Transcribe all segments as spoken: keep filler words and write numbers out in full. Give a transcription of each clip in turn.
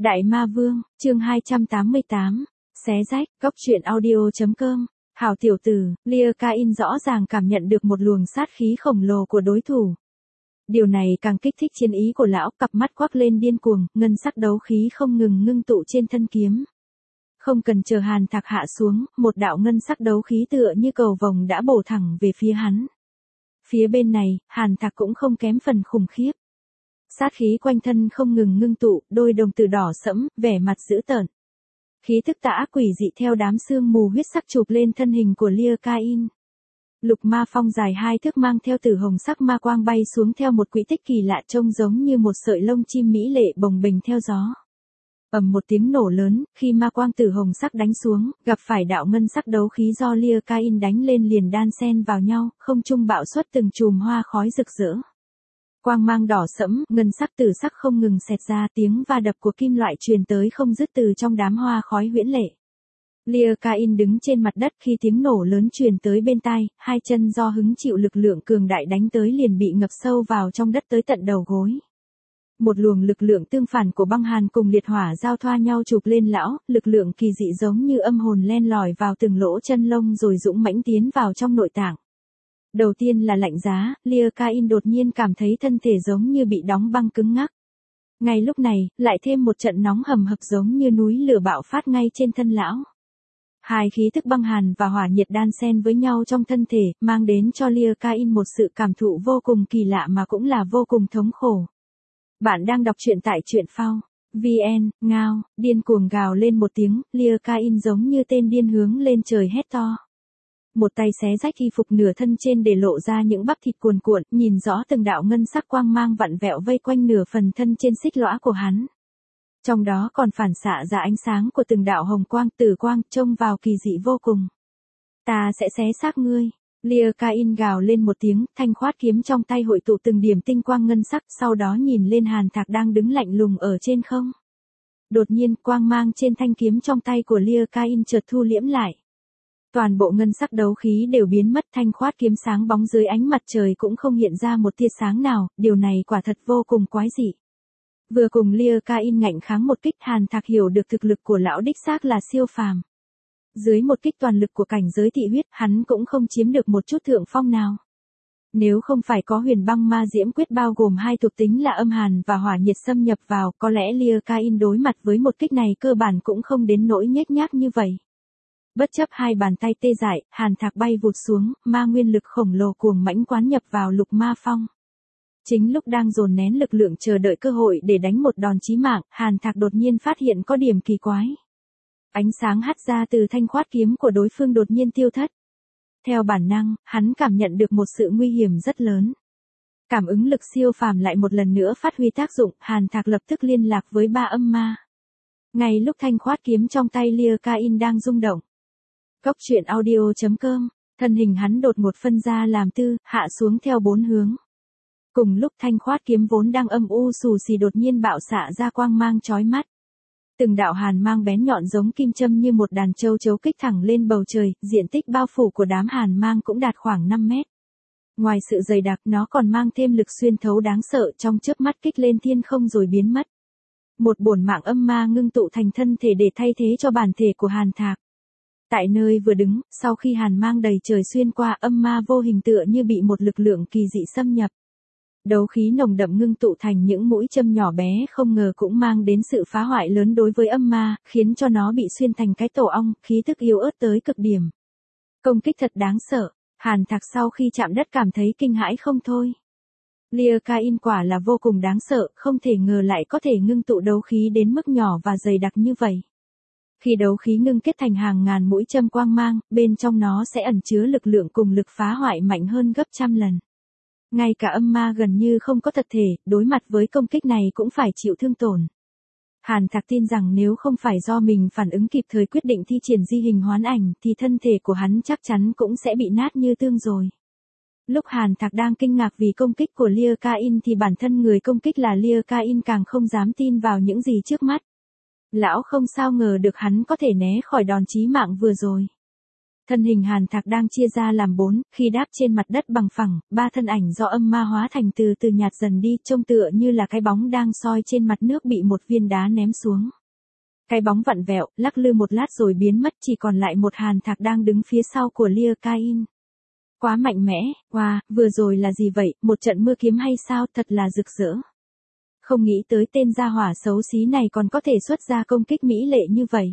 Đại Ma Vương, chương hai trăm tám mươi tám, xé rách, góc truyện audio.com, hảo tiểu tử, Lia Kain rõ ràng cảm nhận được một luồng sát khí khổng lồ của đối thủ. Điều này càng kích thích chiến ý của lão, cặp mắt quắc lên điên cuồng, ngân sắc đấu khí không ngừng ngưng tụ trên thân kiếm. Không cần chờ Hàn Thạc hạ xuống, một đạo ngân sắc đấu khí tựa như cầu vồng đã bổ thẳng về phía hắn. Phía bên này, Hàn Thạc cũng không kém phần khủng khiếp. Sát khí quanh thân không ngừng ngưng tụ, đôi đồng tử đỏ sẫm, vẻ mặt dữ tợn. Khí thức tà ác quỷ dị theo đám sương mù huyết sắc chụp lên thân hình của Lia Kain. Lục ma phong dài hai thước mang theo tử hồng sắc ma quang bay xuống theo một quỹ tích kỳ lạ trông giống như một sợi lông chim mỹ lệ bồng bềnh theo gió. Ầm một tiếng nổ lớn, khi ma quang tử hồng sắc đánh xuống, gặp phải đạo ngân sắc đấu khí do Lia Kain đánh lên liền đan xen vào nhau, không trung bạo xuất từng chùm hoa khói rực rỡ. Quang mang đỏ sẫm, ngân sắc tử sắc không ngừng xẹt ra, tiếng va đập của kim loại truyền tới không dứt từ trong đám hoa khói huyễn lệ. Lia Kain đứng trên mặt đất khi tiếng nổ lớn truyền tới bên tai, hai chân do hứng chịu lực lượng cường đại đánh tới liền bị ngập sâu vào trong đất tới tận đầu gối. Một luồng lực lượng tương phản của băng hàn cùng liệt hỏa giao thoa nhau chụp lên lão, lực lượng kỳ dị giống như âm hồn len lỏi vào từng lỗ chân lông rồi dũng mãnh tiến vào trong nội tạng. Đầu tiên là lạnh giá, Lia Kain đột nhiên cảm thấy thân thể giống như bị đóng băng cứng ngắc. Ngay lúc này, lại thêm một trận nóng hầm hập giống như núi lửa bạo phát ngay trên thân lão. Hai khí thức băng hàn và hỏa nhiệt đan xen với nhau trong thân thể, mang đến cho Lia Kain một sự cảm thụ vô cùng kỳ lạ mà cũng là vô cùng thống khổ. Bạn đang đọc truyện tại truyện phao. vê en, ngao, điên cuồng gào lên một tiếng, Lia Kain giống như tên điên hướng lên trời hét to. Một tay xé rách y phục nửa thân trên để lộ ra những bắp thịt cuồn cuộn, nhìn rõ từng đạo ngân sắc quang mang vặn vẹo vây quanh nửa phần thân trên xích lõa của hắn. Trong đó còn phản xạ ra ánh sáng của từng đạo hồng quang, tử quang, trông vào kỳ dị vô cùng. Ta sẽ xé xác ngươi. Lia Kain gào lên một tiếng, thanh khoát kiếm trong tay hội tụ từng điểm tinh quang ngân sắc, sau đó nhìn lên Hàn Thạc đang đứng lạnh lùng ở trên không. Đột nhiên, quang mang trên thanh kiếm trong tay của Lia Kain chợt thu liễm lại. Toàn bộ ngân sắc đấu khí đều biến mất, thanh khoát kiếm sáng bóng dưới ánh mặt trời cũng không hiện ra một tia sáng nào, điều này quả thật vô cùng quái dị. Vừa cùng Lia Kain ngạnh kháng một kích, Hàn Thạc hiểu được thực lực của lão đích xác là siêu phàm. Dưới một kích toàn lực của cảnh giới thị huyết, hắn cũng không chiếm được một chút thượng phong nào. Nếu không phải có huyền băng ma diễm quyết bao gồm hai thuộc tính là âm hàn và hỏa nhiệt xâm nhập vào, có lẽ Lia Kain đối mặt với một kích này cơ bản cũng không đến nỗi nhếch nhác như vậy. Bất chấp hai bàn tay tê dại, Hàn Thạc bay vụt xuống, ma nguyên lực khổng lồ cuồng mãnh quán nhập vào lục ma phong. Chính lúc đang dồn nén lực lượng chờ đợi cơ hội để đánh một đòn chí mạng, Hàn Thạc đột nhiên phát hiện có điểm kỳ quái. Ánh sáng hắt ra từ thanh khoát kiếm của đối phương đột nhiên tiêu thất. Theo bản năng, hắn cảm nhận được một sự nguy hiểm rất lớn. Cảm ứng lực siêu phàm lại một lần nữa phát huy tác dụng, Hàn Thạc lập tức liên lạc với ba âm ma. Ngay lúc thanh khoát kiếm trong tay Lia Kain đang rung động. Góc truyện audio.com, thân hình hắn đột ngột phân ra làm tư, hạ xuống theo bốn hướng. Cùng lúc thanh khoát kiếm vốn đang âm u xù xì đột nhiên bạo xạ ra quang mang chói mắt. Từng đạo hàn mang bén nhọn giống kim châm như một đàn châu chấu kích thẳng lên bầu trời, diện tích bao phủ của đám hàn mang cũng đạt khoảng năm mét. Ngoài sự dày đặc, nó còn mang thêm lực xuyên thấu đáng sợ, trong chớp mắt kích lên thiên không rồi biến mất. Một bổn mạng âm ma ngưng tụ thành thân thể để thay thế cho bản thể của Hàn Thạc. Tại nơi vừa đứng, sau khi hàn mang đầy trời xuyên qua, âm ma vô hình tựa như bị một lực lượng kỳ dị xâm nhập. Đấu khí nồng đậm ngưng tụ thành những mũi châm nhỏ bé không ngờ cũng mang đến sự phá hoại lớn đối với âm ma, khiến cho nó bị xuyên thành cái tổ ong, khí tức yếu ớt tới cực điểm. Công kích thật đáng sợ, Hàn Thạc sau khi chạm đất cảm thấy kinh hãi không thôi. Lia Kain quả là vô cùng đáng sợ, không thể ngờ lại có thể ngưng tụ đấu khí đến mức nhỏ và dày đặc như vậy. Khi đấu khí ngưng kết thành hàng ngàn mũi châm quang mang, bên trong nó sẽ ẩn chứa lực lượng cùng lực phá hoại mạnh hơn gấp trăm lần. Ngay cả âm ma gần như không có thật thể, đối mặt với công kích này cũng phải chịu thương tổn. Hàn Thạc tin rằng nếu không phải do mình phản ứng kịp thời quyết định thi triển di hình hoán ảnh thì thân thể của hắn chắc chắn cũng sẽ bị nát như tương rồi. Lúc Hàn Thạc đang kinh ngạc vì công kích của Lia Kain thì bản thân người công kích là Lia Kain càng không dám tin vào những gì trước mắt. Lão không sao ngờ được hắn có thể né khỏi đòn chí mạng vừa rồi. Thân hình Hàn Thạc đang chia ra làm bốn, khi đáp trên mặt đất bằng phẳng, ba thân ảnh do âm ma hóa thành từ từ nhạt dần đi, trông tựa như là cái bóng đang soi trên mặt nước bị một viên đá ném xuống. Cái bóng vặn vẹo, lắc lư một lát rồi biến mất, chỉ còn lại một Hàn Thạc đang đứng phía sau của Lia Kain. Quá mạnh mẽ, wow, vừa rồi là gì vậy, một trận mưa kiếm hay sao, thật là rực rỡ. Không nghĩ tới tên gia hỏa xấu xí này còn có thể xuất ra công kích mỹ lệ như vậy.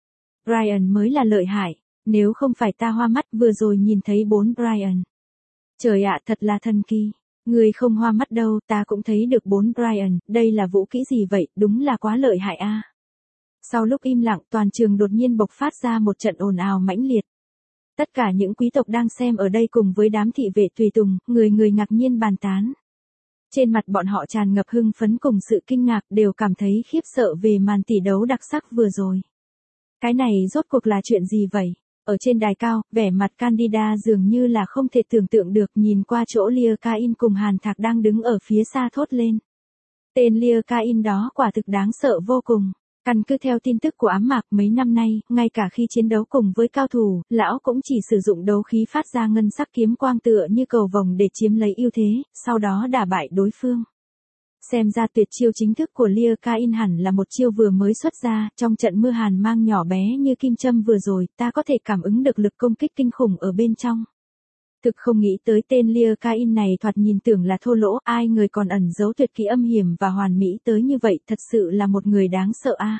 Brian mới là lợi hại, nếu không phải ta hoa mắt vừa rồi nhìn thấy bốn Brian. Trời ạ, thật là thần kỳ. Người không hoa mắt đâu, ta cũng thấy được bốn Brian, đây là vũ kỹ gì vậy, đúng là quá lợi hại a. Sau lúc im lặng, toàn trường đột nhiên bộc phát ra một trận ồn ào mãnh liệt. Tất cả những quý tộc đang xem ở đây cùng với đám thị vệ tùy tùng, người người ngạc nhiên bàn tán. Trên mặt bọn họ tràn ngập hưng phấn cùng sự kinh ngạc, đều cảm thấy khiếp sợ về màn tỷ đấu đặc sắc vừa rồi. Cái này rốt cuộc là chuyện gì vậy? Ở trên đài cao, vẻ mặt Candida dường như là không thể tưởng tượng được, nhìn qua chỗ Lia Kain cùng Hàn Thạc đang đứng ở phía xa thốt lên. Tên Lia Kain đó quả thực đáng sợ vô cùng. Căn cứ theo tin tức của ám mạc mấy năm nay, ngay cả khi chiến đấu cùng với cao thủ, lão cũng chỉ sử dụng đấu khí phát ra ngân sắc kiếm quang tựa như cầu vồng để chiếm lấy ưu thế, sau đó đả bại đối phương. Xem ra tuyệt chiêu chính thức của Lia Kain hẳn là một chiêu vừa mới xuất ra, trong trận mưa hàn mang nhỏ bé như kim châm vừa rồi, ta có thể cảm ứng được lực công kích kinh khủng ở bên trong. Thực không nghĩ tới tên Lia Kain này thoạt nhìn tưởng là thô lỗ, ai người còn ẩn giấu tuyệt kỹ âm hiểm và hoàn mỹ tới như vậy, thật sự là một người đáng sợ a.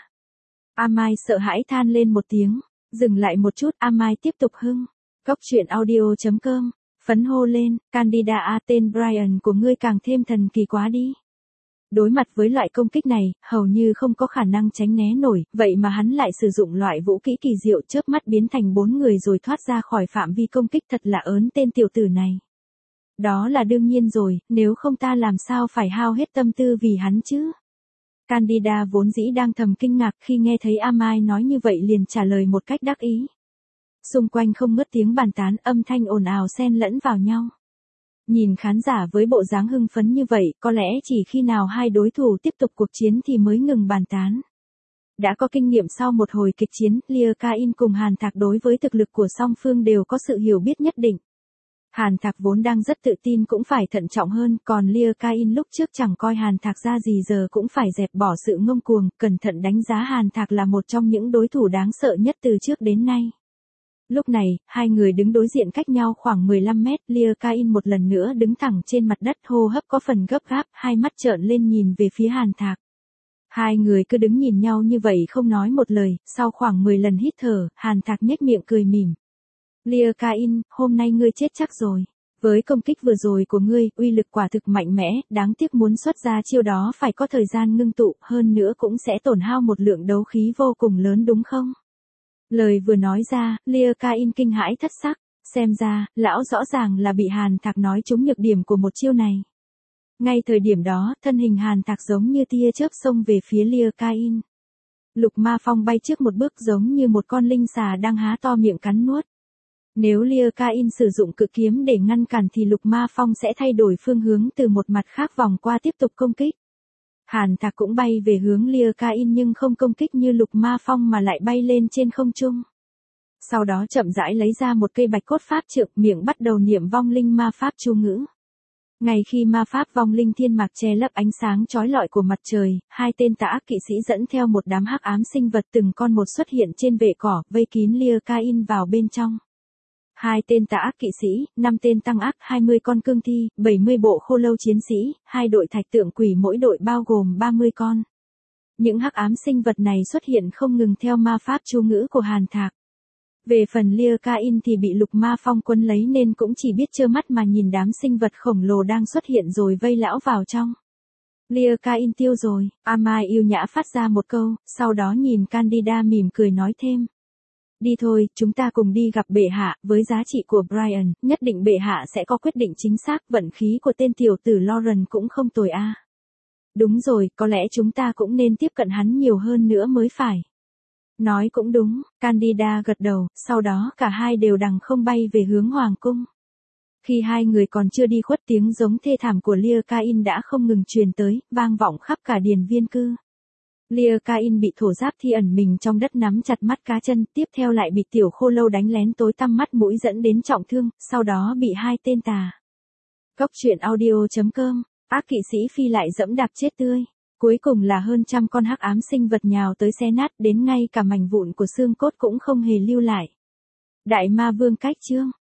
Amai sợ hãi than lên một tiếng, dừng lại một chút, Amai tiếp tục hưng. Góc truyện audio chấm com, phấn hô lên, Candida a, tên Brian của ngươi càng thêm thần kỳ quá đi. Đối mặt với loại công kích này, hầu như không có khả năng tránh né nổi, vậy mà hắn lại sử dụng loại vũ kỹ kỳ diệu, chớp mắt biến thành bốn người rồi thoát ra khỏi phạm vi công kích, thật là ớn tên tiểu tử này. Đó là đương nhiên rồi, nếu không ta làm sao phải hao hết tâm tư vì hắn chứ. Candida vốn dĩ đang thầm kinh ngạc khi nghe thấy Amai nói như vậy liền trả lời một cách đắc ý. Xung quanh không ngớt tiếng bàn tán, âm thanh ồn ào xen lẫn vào nhau. Nhìn khán giả với bộ dáng hưng phấn như vậy, có lẽ chỉ khi nào hai đối thủ tiếp tục cuộc chiến thì mới ngừng bàn tán. Đã có kinh nghiệm sau một hồi kịch chiến, Lia Kain cùng Hàn Thạc đối với thực lực của song phương đều có sự hiểu biết nhất định. Hàn Thạc vốn đang rất tự tin cũng phải thận trọng hơn, còn Lia Kain lúc trước chẳng coi Hàn Thạc ra gì giờ cũng phải dẹp bỏ sự ngông cuồng, cẩn thận đánh giá Hàn Thạc là một trong những đối thủ đáng sợ nhất từ trước đến nay. Lúc này, hai người đứng đối diện cách nhau khoảng mười lăm mét, Lia Kain một lần nữa đứng thẳng trên mặt đất, hô hấp có phần gấp gáp, hai mắt trợn lên nhìn về phía Hàn Thạc. Hai người cứ đứng nhìn nhau như vậy không nói một lời, sau khoảng mười lần hít thở, Hàn Thạc nhếch miệng cười mỉm. Lia Kain, hôm nay ngươi chết chắc rồi. Với công kích vừa rồi của ngươi, uy lực quả thực mạnh mẽ, đáng tiếc muốn xuất ra chiêu đó phải có thời gian ngưng tụ, hơn nữa cũng sẽ tổn hao một lượng đấu khí vô cùng lớn đúng không? Lời vừa nói ra, Lia Kain kinh hãi thất sắc, xem ra, lão rõ ràng là bị Hàn Thạc nói trúng nhược điểm của một chiêu này. Ngay thời điểm đó, thân hình Hàn Thạc giống như tia chớp xông về phía Lia Kain. Lục Ma Phong bay trước một bước giống như một con linh xà đang há to miệng cắn nuốt. Nếu Lia Kain sử dụng cự kiếm để ngăn cản thì Lục Ma Phong sẽ thay đổi phương hướng từ một mặt khác vòng qua tiếp tục công kích. Hàn Thạc cũng bay về hướng Lia Kain nhưng không công kích như Lục Ma Phong mà lại bay lên trên không trung. Sau đó chậm rãi lấy ra một cây bạch cốt pháp trượng, miệng bắt đầu niệm vong linh ma pháp chú ngữ. Ngay khi ma pháp vong linh thiên mạc che lấp ánh sáng chói lọi của mặt trời, hai tên tà ác kỵ sĩ dẫn theo một đám hắc ám sinh vật từng con một xuất hiện trên vệ cỏ, vây kín Lia Kain vào bên trong. Hai tên tà ác kỵ sĩ, năm tên tăng ác, hai mươi con cương thi, bảy mươi bộ khô lâu chiến sĩ, hai đội thạch tượng quỷ, mỗi đội bao gồm ba mươi con. Những hắc ám sinh vật này xuất hiện không ngừng theo ma pháp chú ngữ của Hàn Thạc. Về phần Lia Kain thì bị Lục Ma Phong quấn lấy nên cũng chỉ biết trơ mắt mà nhìn đám sinh vật khổng lồ đang xuất hiện rồi vây lão vào trong. Lia Kain tiêu rồi, Amai yêu nhã phát ra một câu, sau đó nhìn Candida mỉm cười nói thêm. Đi thôi, chúng ta cùng đi gặp bệ hạ, với giá trị của Brian, nhất định bệ hạ sẽ có quyết định chính xác, vận khí của tên tiểu tử Lauren cũng không tồi a. À. Đúng rồi, có lẽ chúng ta cũng nên tiếp cận hắn nhiều hơn nữa mới phải. Nói cũng đúng, Candida gật đầu, sau đó cả hai đều đằng không bay về hướng hoàng cung. Khi hai người còn chưa đi khuất, tiếng giống thê thảm của Lia Kain đã không ngừng truyền tới, vang vọng khắp cả điền viên cư. Lia Cain bị thổ giáp thi ẩn mình trong đất nắm chặt mắt cá chân, tiếp theo lại bị tiểu khô lâu đánh lén tối tăm mắt mũi dẫn đến trọng thương, sau đó bị hai tên tà. Cốc truyện audio.com, ác kỵ sĩ phi lại dẫm đạp chết tươi. Cuối cùng là hơn trăm con hắc ám sinh vật nhào tới xé nát, đến ngay cả mảnh vụn của xương cốt cũng không hề lưu lại. Đại ma vương cách chương.